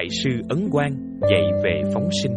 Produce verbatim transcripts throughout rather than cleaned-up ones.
Đại sư Ấn Quang dạy về phóng sinh.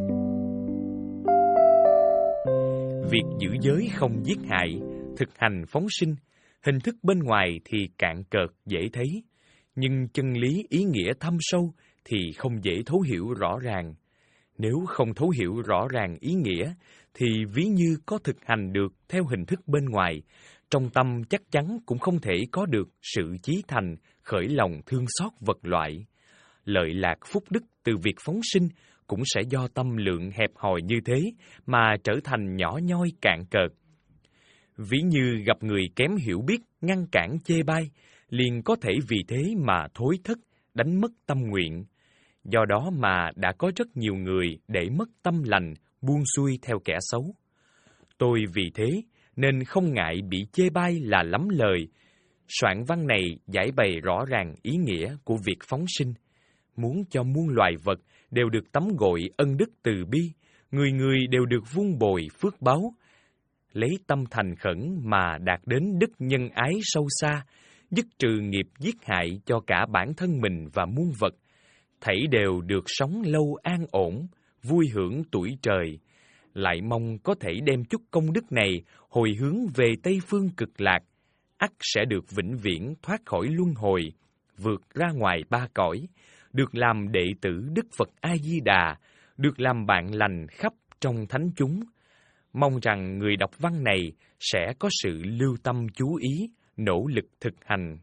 Việc giữ giới không giết hại, thực hành phóng sinh, hình thức bên ngoài thì cạn cợt dễ thấy, nhưng chân lý ý nghĩa thâm sâu thì không dễ thấu hiểu rõ ràng. Nếu không thấu hiểu rõ ràng ý nghĩa, thì ví như có thực hành được theo hình thức bên ngoài, trong tâm chắc chắn cũng không thể có được sự chí thành, khởi lòng thương xót vật loại. Lợi lạc phúc đức từ việc phóng sinh cũng sẽ do tâm lượng hẹp hòi như thế mà trở thành nhỏ nhoi cạn cợt. Ví như gặp người kém hiểu biết ngăn cản chê bai, liền có thể vì thế mà thối thất, đánh mất tâm nguyện. Do đó mà đã có rất nhiều người để mất tâm lành, buông xuôi theo kẻ xấu. Tôi vì thế nên không ngại bị chê bai là lắm lời. Soạn văn này giải bày rõ ràng ý nghĩa của việc phóng sinh, muốn cho muôn loài vật đều được tắm gội ân đức từ bi, người người đều được vun bồi phước báu, lấy tâm thành khẩn mà đạt đến đức nhân ái sâu xa, dứt trừ nghiệp giết hại cho cả bản thân mình và muôn vật, thảy đều được sống lâu an ổn, vui hưởng tuổi trời. Lại mong có thể đem chút công đức này hồi hướng về Tây Phương Cực Lạc, ắt sẽ được vĩnh viễn thoát khỏi luân hồi, vượt ra ngoài ba cõi, được làm đệ tử Đức Phật A-di-đà, được làm bạn lành khắp trong thánh chúng. Mong rằng người đọc văn này sẽ có sự lưu tâm chú ý, nỗ lực thực hành.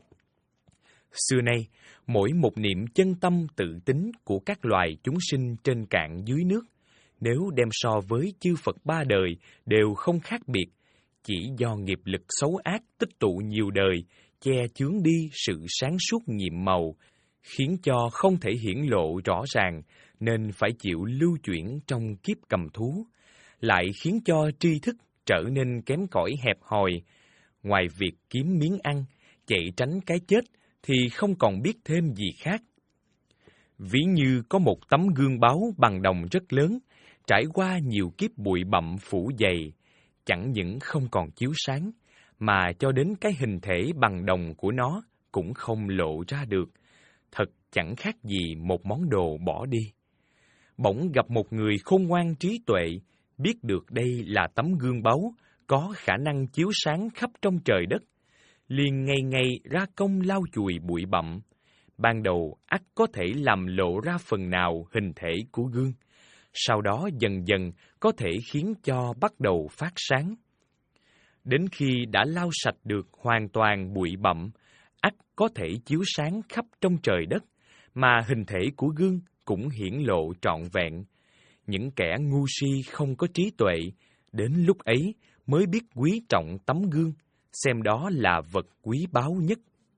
Xưa nay, mỗi một niệm chân tâm tự tín của các loài chúng sinh trên cạn dưới nước, nếu đem so với chư Phật ba đời đều không khác biệt, chỉ do nghiệp lực xấu ác tích tụ nhiều đời, che chướng đi sự sáng suốt nhiệm màu, khiến cho không thể hiển lộ rõ ràng, nên phải chịu lưu chuyển trong kiếp cầm thú, lại khiến cho tri thức trở nên kém cỏi hẹp hòi. Ngoài việc kiếm miếng ăn, chạy tránh cái chết, thì không còn biết thêm gì khác. Ví như có một tấm gương báo bằng đồng rất lớn, trải qua nhiều kiếp bụi bặm phủ dày, chẳng những không còn chiếu sáng, mà cho đến cái hình thể bằng đồng của nó cũng không lộ ra được, thật chẳng khác gì một món đồ bỏ đi. Bỗng gặp một người khôn ngoan trí tuệ, biết được đây là tấm gương báu, có khả năng chiếu sáng khắp trong trời đất, liền ngày ngày ra công lau chùi bụi bặm. Ban đầu ắt có thể làm lộ ra phần nào hình thể của gương, sau đó dần dần có thể khiến cho bắt đầu phát sáng. Đến khi đã lau sạch được hoàn toàn bụi bặm, ắt có thể chiếu sáng khắp trong trời đất, mà hình thể của gương cũng hiển lộ trọn vẹn. Những kẻ ngu si không có trí tuệ, đến lúc ấy mới biết quý trọng tấm gương, xem đó là vật quý báu nhất.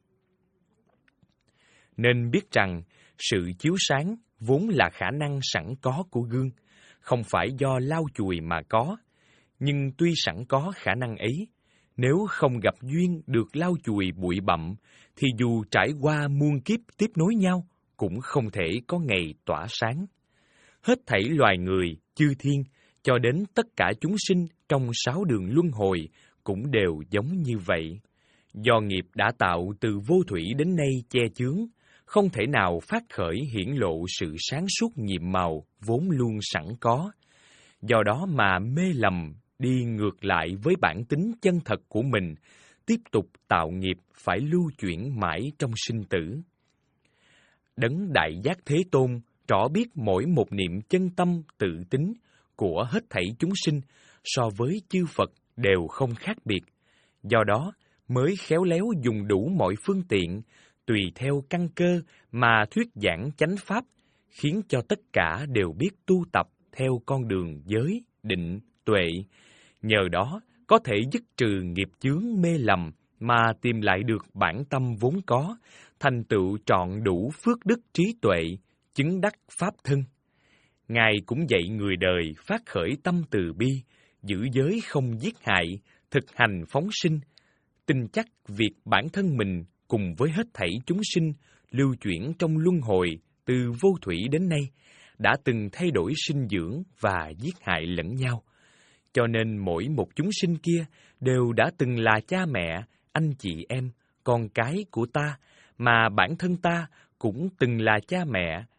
Nên biết rằng, sự chiếu sáng vốn là khả năng sẵn có của gương, không phải do lau chùi mà có. Nhưng tuy sẵn có khả năng ấy, nếu không gặp duyên được lau chùi bụi bặm, thì dù trải qua muôn kiếp tiếp nối nhau, cũng không thể có ngày tỏa sáng. Hết thảy loài người, chư thiên, cho đến tất cả chúng sinh trong sáu đường luân hồi cũng đều giống như vậy. Do nghiệp đã tạo từ vô thủy đến nay che chướng, không thể nào phát khởi hiển lộ sự sáng suốt nhiệm màu vốn luôn sẵn có. Do đó mà mê lầm đi ngược lại với bản tính chân thật của mình, tiếp tục tạo nghiệp phải lưu chuyển mãi trong sinh tử. Đấng Đại Giác Thế Tôn rõ biết mỗi một niệm chân tâm tự tín của hết thảy chúng sinh so với chư Phật đều không khác biệt. Do đó mới khéo léo dùng đủ mọi phương tiện, tùy theo căn cơ mà thuyết giảng chánh pháp, khiến cho tất cả đều biết tu tập theo con đường giới, định, tuệ. Nhờ đó có thể dứt trừ nghiệp chướng mê lầm mà tìm lại được bản tâm vốn có, thành tựu trọn đủ phước đức trí tuệ, chứng đắc pháp thân. Ngài cũng dạy người đời phát khởi tâm từ bi, giữ giới không giết hại, thực hành phóng sinh, tin chắc việc bản thân mình cùng với hết thảy chúng sinh lưu chuyển trong luân hồi từ vô thủy đến nay, đã từng thay đổi sinh dưỡng và giết hại lẫn nhau. Cho nên mỗi một chúng sinh kia đều đã từng là cha mẹ, anh chị em, con cái của ta, mà bản thân ta cũng từng là cha mẹ,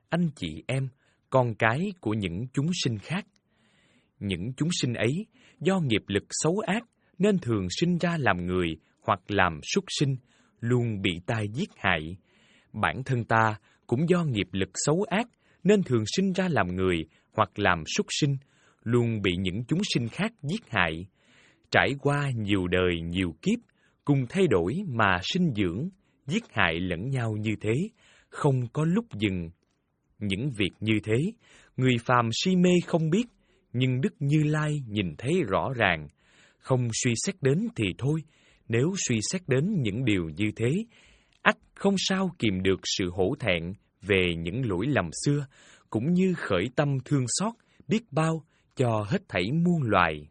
anh chị em, con cái của những chúng sinh khác. Những chúng sinh ấy, do nghiệp lực xấu ác, nên thường sinh ra làm người hoặc làm súc sinh, luôn bị ta giết hại. Bản thân ta cũng do nghiệp lực xấu ác, nên thường sinh ra làm người hoặc làm súc sinh, luôn bị những chúng sinh khác giết hại. Trải qua nhiều đời nhiều kiếp, cùng thay đổi mà sinh dưỡng, giết hại lẫn nhau như thế, không có lúc dừng. Những việc như thế, người phàm si mê không biết, nhưng Đức Như Lai nhìn thấy rõ ràng. Không suy xét đến thì thôi, nếu suy xét đến những điều như thế, ắt không sao kìm được sự hổ thẹn về những lỗi lầm xưa, cũng như khởi tâm thương xót, biết bao cho hết thảy muôn loài.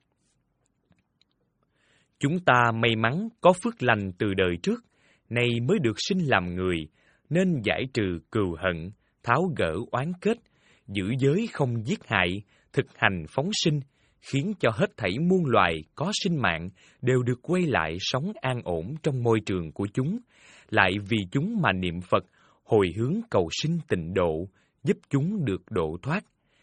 Chúng ta may mắn có phước lành từ đời trước, nay mới được sinh làm người, nên giải trừ cừu hận, tháo gỡ oán kết, giữ giới không giết hại, thực hành phóng sinh, khiến cho hết thảy muôn loài có sinh mạng đều được quay lại sống an ổn trong môi trường của chúng, lại vì chúng mà niệm Phật, hồi hướng cầu sinh tịnh độ, giúp chúng được độ thoát.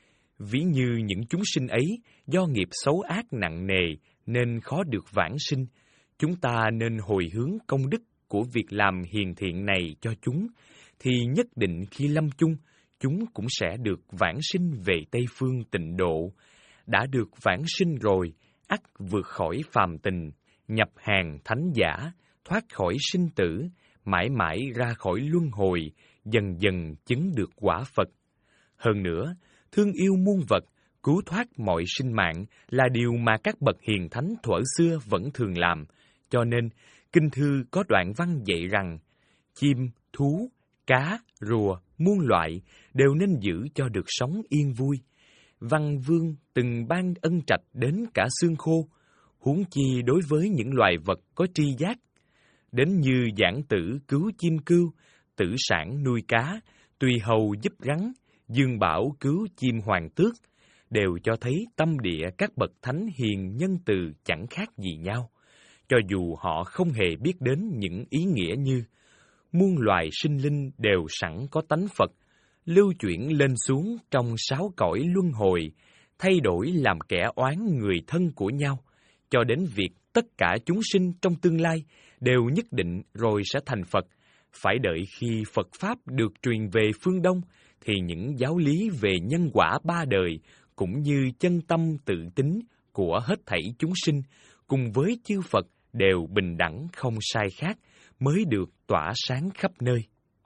Ví như những chúng sinh ấy, do nghiệp xấu ác nặng nề nên khó được vãng sinh, chúng ta nên hồi hướng công đức của việc làm hiền thiện này cho chúng, thì nhất định khi lâm chung, chúng cũng sẽ được vãng sinh về Tây Phương tịnh độ. Đã được vãng sinh rồi, ắt vượt khỏi phàm tình, nhập hàng thánh giả, thoát khỏi sinh tử, mãi mãi ra khỏi luân hồi, dần dần chứng được quả Phật. Hơn nữa, thương yêu muôn vật, cứu thoát mọi sinh mạng là điều mà các bậc hiền thánh thuở xưa vẫn thường làm, cho nên kinh thư có đoạn văn dạy rằng, chim, thú, cá, rùa, muôn loại đều nên giữ cho được sống yên vui. Văn Vương từng ban ân trạch đến cả xương khô, huống chi đối với những loài vật có tri giác. Đến như Giảng Tử cứu chim cưu, Tử Sản nuôi cá, Tùy Hầu giúp rắn, Dương Bảo cứu chim hoàng tước, đều cho thấy tâm địa các bậc thánh hiền nhân từ chẳng khác gì nhau, cho dù họ không hề biết đến những ý nghĩa như muôn loài sinh linh đều sẵn có tánh Phật, lưu chuyển lên xuống trong sáu cõi luân hồi, thay đổi làm kẻ oán người thân của nhau, cho đến việc tất cả chúng sinh trong tương lai đều nhất định rồi sẽ thành Phật. Phải đợi khi Phật Pháp được truyền về phương Đông, thì những giáo lý về nhân quả ba đời, cũng như chân tâm tự tính của hết thảy chúng sinh, cùng với chư Phật đều bình đẳng không sai khác, mới được tỏa sáng khắp nơi.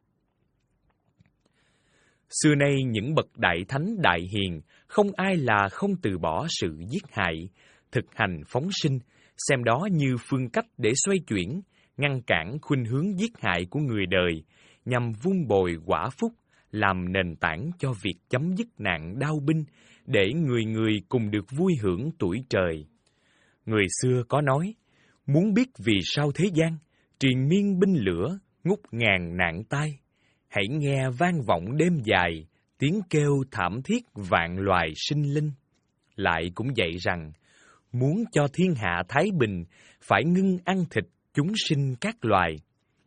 Xưa nay những bậc đại thánh đại hiền, không ai là không từ bỏ sự giết hại, thực hành phóng sinh, xem đó như phương cách để xoay chuyển, ngăn cản khuynh hướng giết hại của người đời, nhằm vun bồi quả phúc, làm nền tảng cho việc chấm dứt nạn đao binh, để người người cùng được vui hưởng tuổi trời. Người xưa có nói, muốn biết vì sao thế gian, triền miên binh lửa, ngút ngàn nạn tai. Hãy nghe vang vọng đêm dài, tiếng kêu thảm thiết vạn loài sinh linh. Lại cũng dạy rằng, muốn cho thiên hạ thái bình, phải ngưng ăn thịt chúng sinh các loài.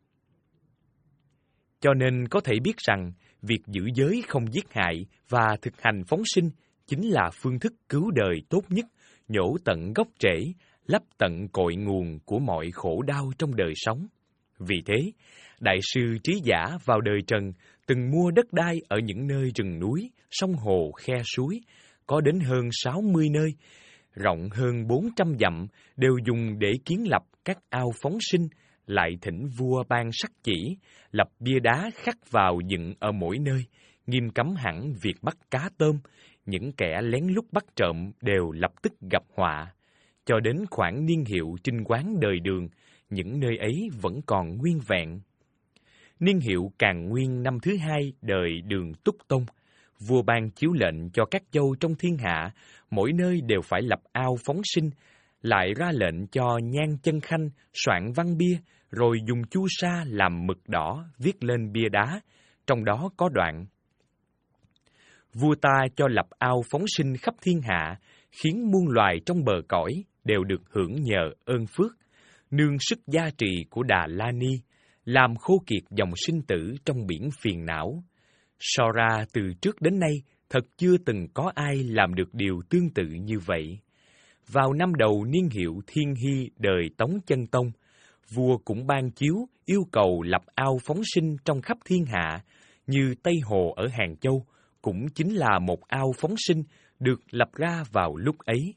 Cho nên có thể biết rằng, việc giữ giới không giết hại và thực hành phóng sinh chính là phương thức cứu đời tốt nhất, nhổ tận gốc rễ, lấp tận cội nguồn của mọi khổ đau trong đời sống. Vì thế, Đại sư Trí Giả vào đời Trần từng mua đất đai ở những nơi rừng núi, sông hồ, khe suối, có đến hơn sáu mươi nơi, rộng hơn bốn trăm dặm, đều dùng để kiến lập các ao phóng sinh, lại thỉnh vua ban sắc chỉ, lập bia đá khắc vào dựng ở mỗi nơi, nghiêm cấm hẳn việc bắt cá tôm, những kẻ lén lút bắt trộm đều lập tức gặp họa. Cho đến khoảng niên hiệu Trinh Quán đời Đường, những nơi ấy vẫn còn nguyên vẹn. Niên hiệu Càn Nguyên năm thứ hai đời Đường Túc Tông, vua ban chiếu lệnh cho các châu trong thiên hạ, mỗi nơi đều phải lập ao phóng sinh, lại ra lệnh cho Nhan Chân Khanh soạn văn bia, rồi dùng chu sa làm mực đỏ viết lên bia đá, trong đó có đoạn: vua ta cho lập ao phóng sinh khắp thiên hạ, khiến muôn loài trong bờ cõi đều được hưởng nhờ ơn phước, nương sức gia trì của Đà La Ni, làm khô kiệt dòng sinh tử trong biển phiền não. So ra từ trước đến nay, thật chưa từng có ai làm được điều tương tự như vậy. Vào năm đầu niên hiệu Thiên Hy đời Tống Chân Tông, vua cũng ban chiếu yêu cầu lập ao phóng sinh trong khắp thiên hạ, như Tây Hồ ở Hàng Châu, cũng chính là một ao phóng sinh được lập ra vào lúc ấy.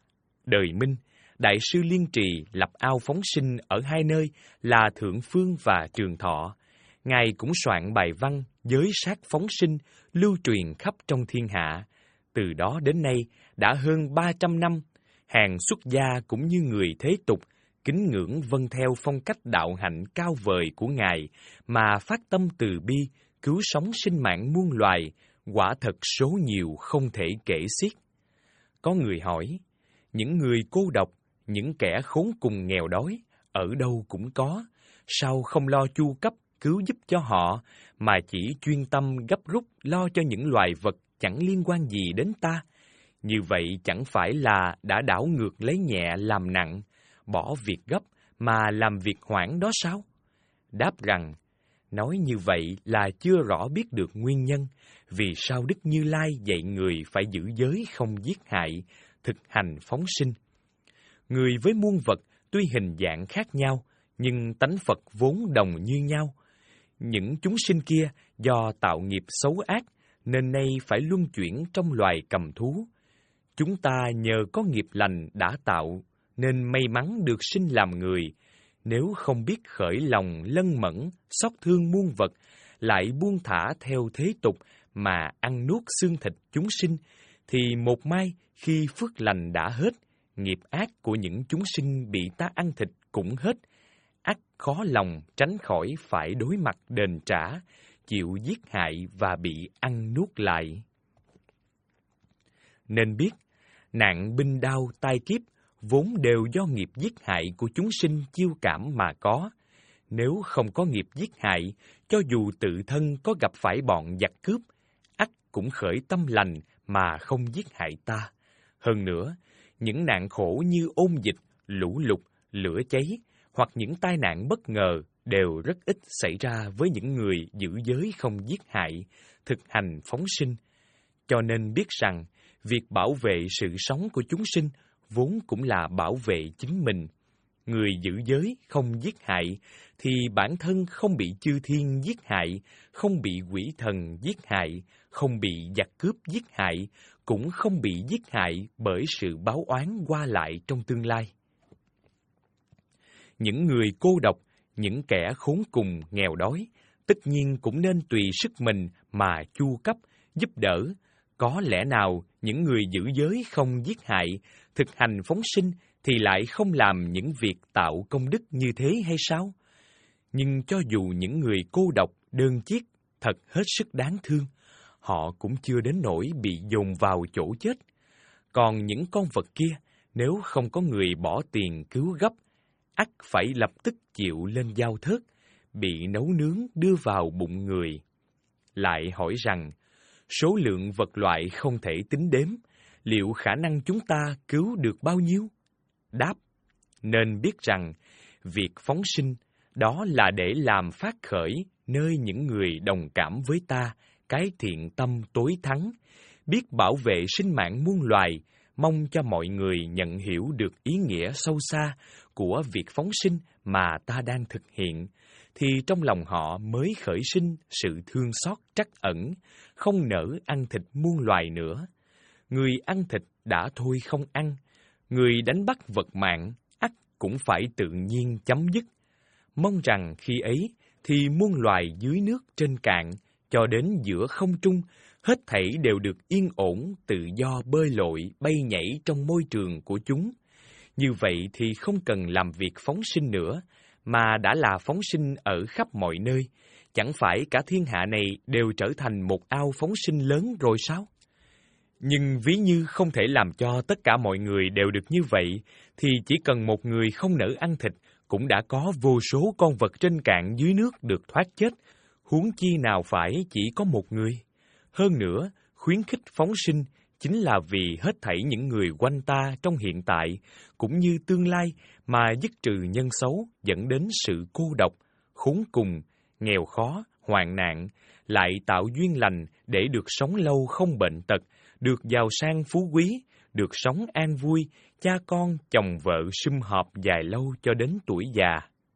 Đời Minh, Đại sư Liên Trì lập ao phóng sinh ở hai nơi là Thượng Phương và Trường Thọ. Ngài cũng soạn bài văn giới sát phóng sinh, lưu truyền khắp trong thiên hạ. Từ đó đến nay đã hơn ba trăm năm, hàng xuất gia cũng như người thế tục kính ngưỡng vâng theo phong cách đạo hạnh cao vời của Ngài mà phát tâm từ bi, cứu sống sinh mạng muôn loài, quả thật số nhiều không thể kể xiết. Có người hỏi, những người cô độc, những kẻ khốn cùng nghèo đói, ở đâu cũng có, sao không lo chu cấp, cứu giúp cho họ, mà chỉ chuyên tâm gấp rút lo cho những loài vật chẳng liên quan gì đến ta? Như vậy chẳng phải là đã đảo ngược lấy nhẹ làm nặng, bỏ việc gấp mà làm việc hoãn đó sao? Đáp rằng, nói như vậy là chưa rõ biết được nguyên nhân, vì sao Đức Như Lai dạy người phải giữ giới không giết hại, thực hành phóng sinh. Người với muôn vật tuy hình dạng khác nhau, nhưng tánh Phật vốn đồng như nhau. Những chúng sinh kia do tạo nghiệp xấu ác, nên nay phải luân chuyển trong loài cầm thú. Chúng ta nhờ có nghiệp lành đã tạo, nên may mắn được sinh làm người. Nếu không biết khởi lòng lân mẫn, xót thương muôn vật, lại buông thả theo thế tục mà ăn nuốt xương thịt chúng sinh, thì một mai khi phước lành đã hết, nghiệp ác của những chúng sinh bị ta ăn thịt cũng hết, ắt khó lòng tránh khỏi phải đối mặt đền trả, chịu giết hại và bị ăn nuốt lại. Nên biết, nạn binh đao tai kiếp vốn đều do nghiệp giết hại của chúng sinh chiêu cảm mà có. Nếu không có nghiệp giết hại, cho dù tự thân có gặp phải bọn giặc cướp, ắt cũng khởi tâm lành mà không giết hại ta. Hơn nữa, những nạn khổ như ôn dịch, lũ lụt, lửa cháy, hoặc những tai nạn bất ngờ đều rất ít xảy ra với những người giữ giới không giết hại, thực hành phóng sinh. Cho nên biết rằng, việc bảo vệ sự sống của chúng sinh vốn cũng là bảo vệ chính mình. Người giữ giới không giết hại thì bản thân không bị chư thiên giết hại, không bị quỷ thần giết hại, không bị giặc cướp giết hại, cũng không bị giết hại bởi sự báo oán qua lại trong tương lai. Những người cô độc, những kẻ khốn cùng nghèo đói, tất nhiên cũng nên tùy sức mình mà chu cấp, giúp đỡ. Có lẽ nào những người giữ giới không giết hại, thực hành phóng sinh thì lại không làm những việc tạo công đức như thế hay sao? Nhưng cho dù những người cô độc, đơn chiếc, thật hết sức đáng thương, họ cũng chưa đến nỗi bị dồn vào chỗ chết. Còn những con vật kia, nếu không có người bỏ tiền cứu gấp, ắt phải lập tức chịu lên dao thớt, bị nấu nướng đưa vào bụng người. Lại hỏi rằng, số lượng vật loại không thể tính đếm, liệu khả năng chúng ta cứu được bao nhiêu? Đáp, nên biết rằng, việc phóng sinh, đó là để làm phát khởi nơi những người đồng cảm với ta, cái thiện tâm tối thắng, biết bảo vệ sinh mạng muôn loài, mong cho mọi người nhận hiểu được ý nghĩa sâu xa của việc phóng sinh mà ta đang thực hiện, thì trong lòng họ mới khởi sinh sự thương xót trắc ẩn, không nỡ ăn thịt muôn loài nữa. Người ăn thịt đã thôi không ăn, người đánh bắt vật mạng ắt cũng phải tự nhiên chấm dứt. Mong rằng khi ấy thì muôn loài dưới nước trên cạn, cho đến giữa không trung, hết thảy đều được yên ổn, tự do bơi lội, bay nhảy trong môi trường của chúng. Như vậy thì không cần làm việc phóng sinh nữa, mà đã là phóng sinh ở khắp mọi nơi. Chẳng phải cả thiên hạ này đều trở thành một ao phóng sinh lớn rồi sao? Nhưng ví như không thể làm cho tất cả mọi người đều được như vậy, thì chỉ cần một người không nỡ ăn thịt, cũng đã có vô số con vật trên cạn dưới nước được thoát chết, huống chi nào phải chỉ có một người. Hơn nữa, khuyến khích phóng sinh chính là vì hết thảy những người quanh ta trong hiện tại, cũng như tương lai mà dứt trừ nhân xấu dẫn đến sự cô độc, khốn cùng, nghèo khó, hoạn nạn, lại tạo duyên lành để được sống lâu không bệnh tật, được giàu sang phú quý, được sống an vui, cha con, chồng vợ sum họp dài lâu cho đến tuổi già.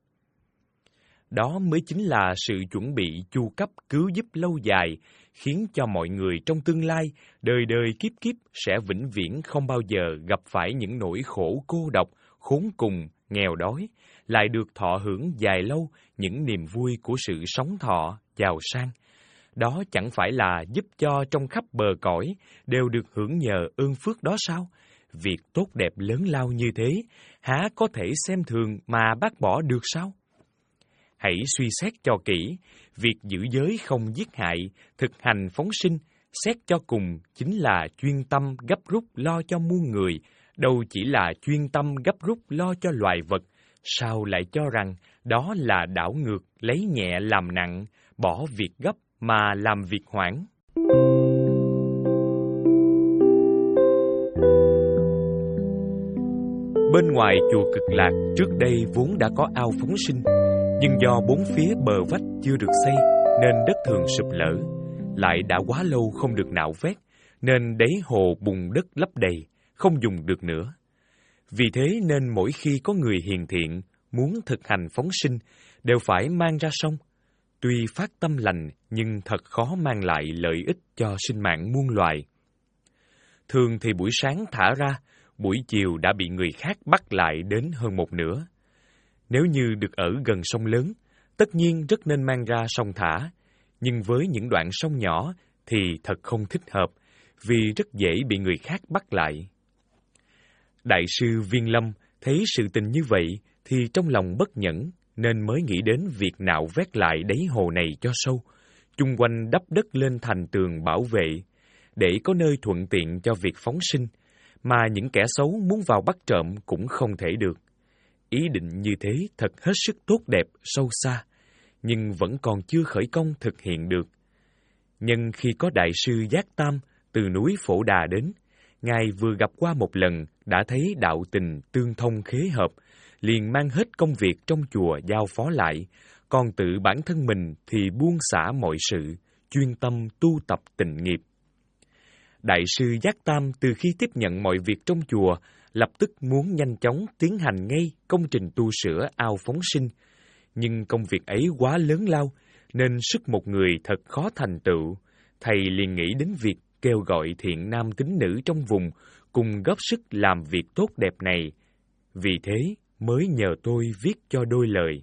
Đó mới chính là sự chuẩn bị chu cấp cứu giúp lâu dài, khiến cho mọi người trong tương lai, đời đời kiếp kiếp sẽ vĩnh viễn không bao giờ gặp phải những nỗi khổ cô độc, khốn cùng, nghèo đói, lại được thọ hưởng dài lâu những niềm vui của sự sống thọ, giàu sang. Đó chẳng phải là giúp cho trong khắp bờ cõi đều được hưởng nhờ ơn phước đó sao? Việc tốt đẹp lớn lao như thế, há có thể xem thường mà bác bỏ được sao? Hãy suy xét cho kỹ, việc giữ giới không giết hại, thực hành phóng sinh, xét cho cùng chính là chuyên tâm gấp rút lo cho muôn người, đâu chỉ là chuyên tâm gấp rút lo cho loài vật, sao lại cho rằng đó là đảo ngược, lấy nhẹ làm nặng, bỏ việc gấp mà làm việc hoãn. Bên ngoài chùa Cực Lạc trước đây vốn đã có ao phóng sinh, nhưng do bốn phía bờ vách chưa được xây nên đất thường sụp lở, lại đã quá lâu không được nạo vét nên đáy hồ bùn đất lấp đầy, không dùng được nữa. Vì thế nên mỗi khi có người hiền thiện muốn thực hành phóng sinh đều phải mang ra sông. Tuy phát tâm lành nhưng thật khó mang lại lợi ích cho sinh mạng muôn loài. Thường thì buổi sáng thả ra, buổi chiều đã bị người khác bắt lại đến hơn một nửa. Nếu như được ở gần sông lớn, tất nhiên rất nên mang ra sông thả, nhưng với những đoạn sông nhỏ thì thật không thích hợp, vì rất dễ bị người khác bắt lại. Đại sư Viên Lâm thấy sự tình như vậy thì trong lòng bất nhẫn, nên mới nghĩ đến việc nạo vét lại đáy hồ này cho sâu, chung quanh đắp đất lên thành tường bảo vệ, để có nơi thuận tiện cho việc phóng sinh, mà những kẻ xấu muốn vào bắt trộm cũng không thể được. Ý định như thế thật hết sức tốt đẹp, sâu xa, nhưng vẫn còn chưa khởi công thực hiện được. Nhưng khi có Đại sư Giác Tam từ núi Phổ Đà đến, Ngài vừa gặp qua một lần đã thấy đạo tình tương thông khế hợp, liền mang hết công việc trong chùa giao phó lại, còn tự bản thân mình thì buông xả mọi sự, chuyên tâm tu tập tịnh nghiệp. Đại sư Giác Tam từ khi tiếp nhận mọi việc trong chùa, lập tức muốn nhanh chóng tiến hành ngay công trình tu sửa ao phóng sinh, nhưng công việc ấy quá lớn lao, nên sức một người thật khó thành tựu. Thầy liền nghĩ đến việc kêu gọi thiện nam tín nữ trong vùng cùng góp sức làm việc tốt đẹp này. Vì thế mới nhờ tôi viết cho đôi lời.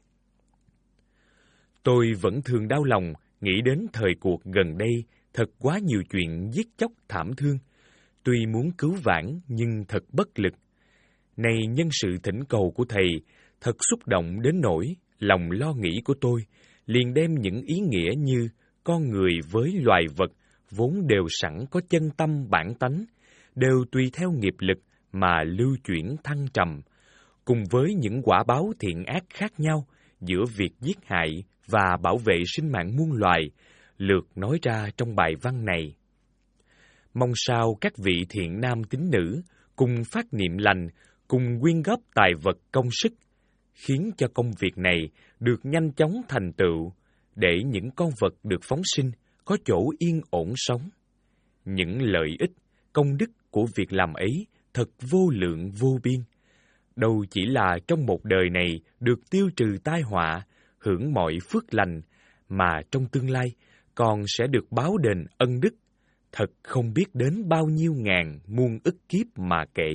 Tôi vẫn thường đau lòng nghĩ đến thời cuộc gần đây thật quá nhiều chuyện giết chóc thảm thương. Tuy muốn cứu vãn nhưng thật bất lực. Này nhân sự thỉnh cầu của thầy thật xúc động đến nỗi lòng lo nghĩ của tôi liền đem những ý nghĩa như con người với loài vật vốn đều sẵn có chân tâm bản tánh, đều tùy theo nghiệp lực mà lưu chuyển thăng trầm, cùng với những quả báo thiện ác khác nhau giữa việc giết hại và bảo vệ sinh mạng muôn loài, lược nói ra trong bài văn này. Mong sao các vị thiện nam tín nữ cùng phát niệm lành, cùng quyên góp tài vật công sức, khiến cho công việc này được nhanh chóng thành tựu, để những con vật được phóng sinh có chỗ yên ổn sống. Những lợi ích, công đức của việc làm ấy thật vô lượng vô biên. Đâu chỉ là trong một đời này được tiêu trừ tai họa, hưởng mọi phước lành, mà trong tương lai còn sẽ được báo đền ân đức, thật không biết đến bao nhiêu ngàn muôn ức kiếp mà kể.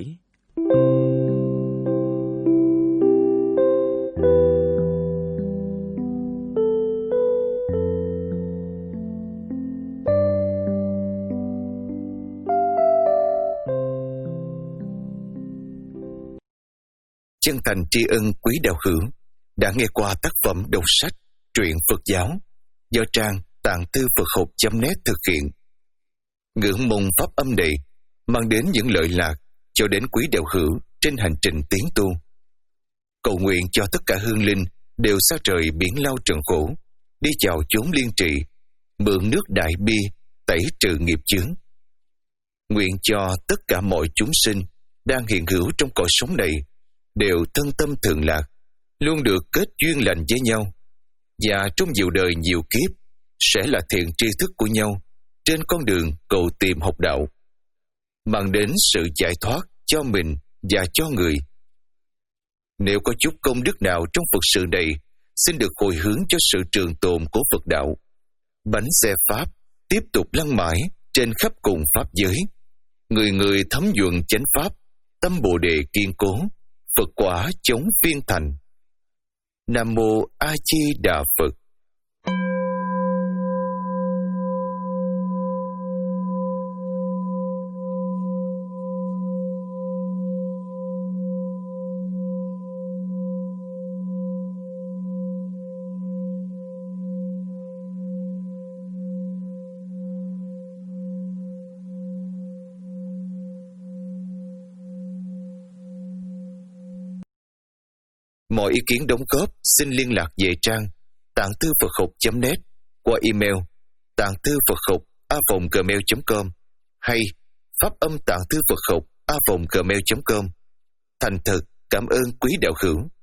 Chân thành tri ân quý đạo hữu đã nghe qua tác phẩm đọc sách Truyện Phật giáo do trang tạng thư Phật học chấm net thực hiện. Ngưỡng mong pháp âm này mang đến những lợi lạc cho đến quý đạo hữu trên hành trình tiến tu. Cầu nguyện cho tất cả hương linh đều xa trời biển lao trần khổ, đi chào chốn liên trị, mượn nước đại bi tẩy trừ nghiệp chướng. Nguyện cho tất cả mọi chúng sinh đang hiện hữu trong cõi sống này đều thân tâm thường lạc, luôn được kết duyên lành với nhau, và trong nhiều đời nhiều kiếp sẽ là thiện tri thức của nhau trên con đường cầu tìm học đạo, mang đến sự giải thoát cho mình và cho người. Nếu có chút công đức nào trong Phật sự này, xin được hồi hướng cho sự trường tồn của Phật đạo. Bánh xe Pháp tiếp tục lăn mãi trên khắp cùng Pháp giới. Người người thấm nhuận chánh Pháp, tâm Bồ Đề kiên cố, Phật quả chống phiên thành. Nam Mô A Di Đà Phật. Mọi ý kiến đóng góp xin liên lạc về trang tạng thư Phật học chấm net qua email tạng thư Phật học a vòng gmail chấm com hay pháp âm tạng thư Phật học a vòng gmail chấm com. Thành thật cảm ơn quý đạo hữu.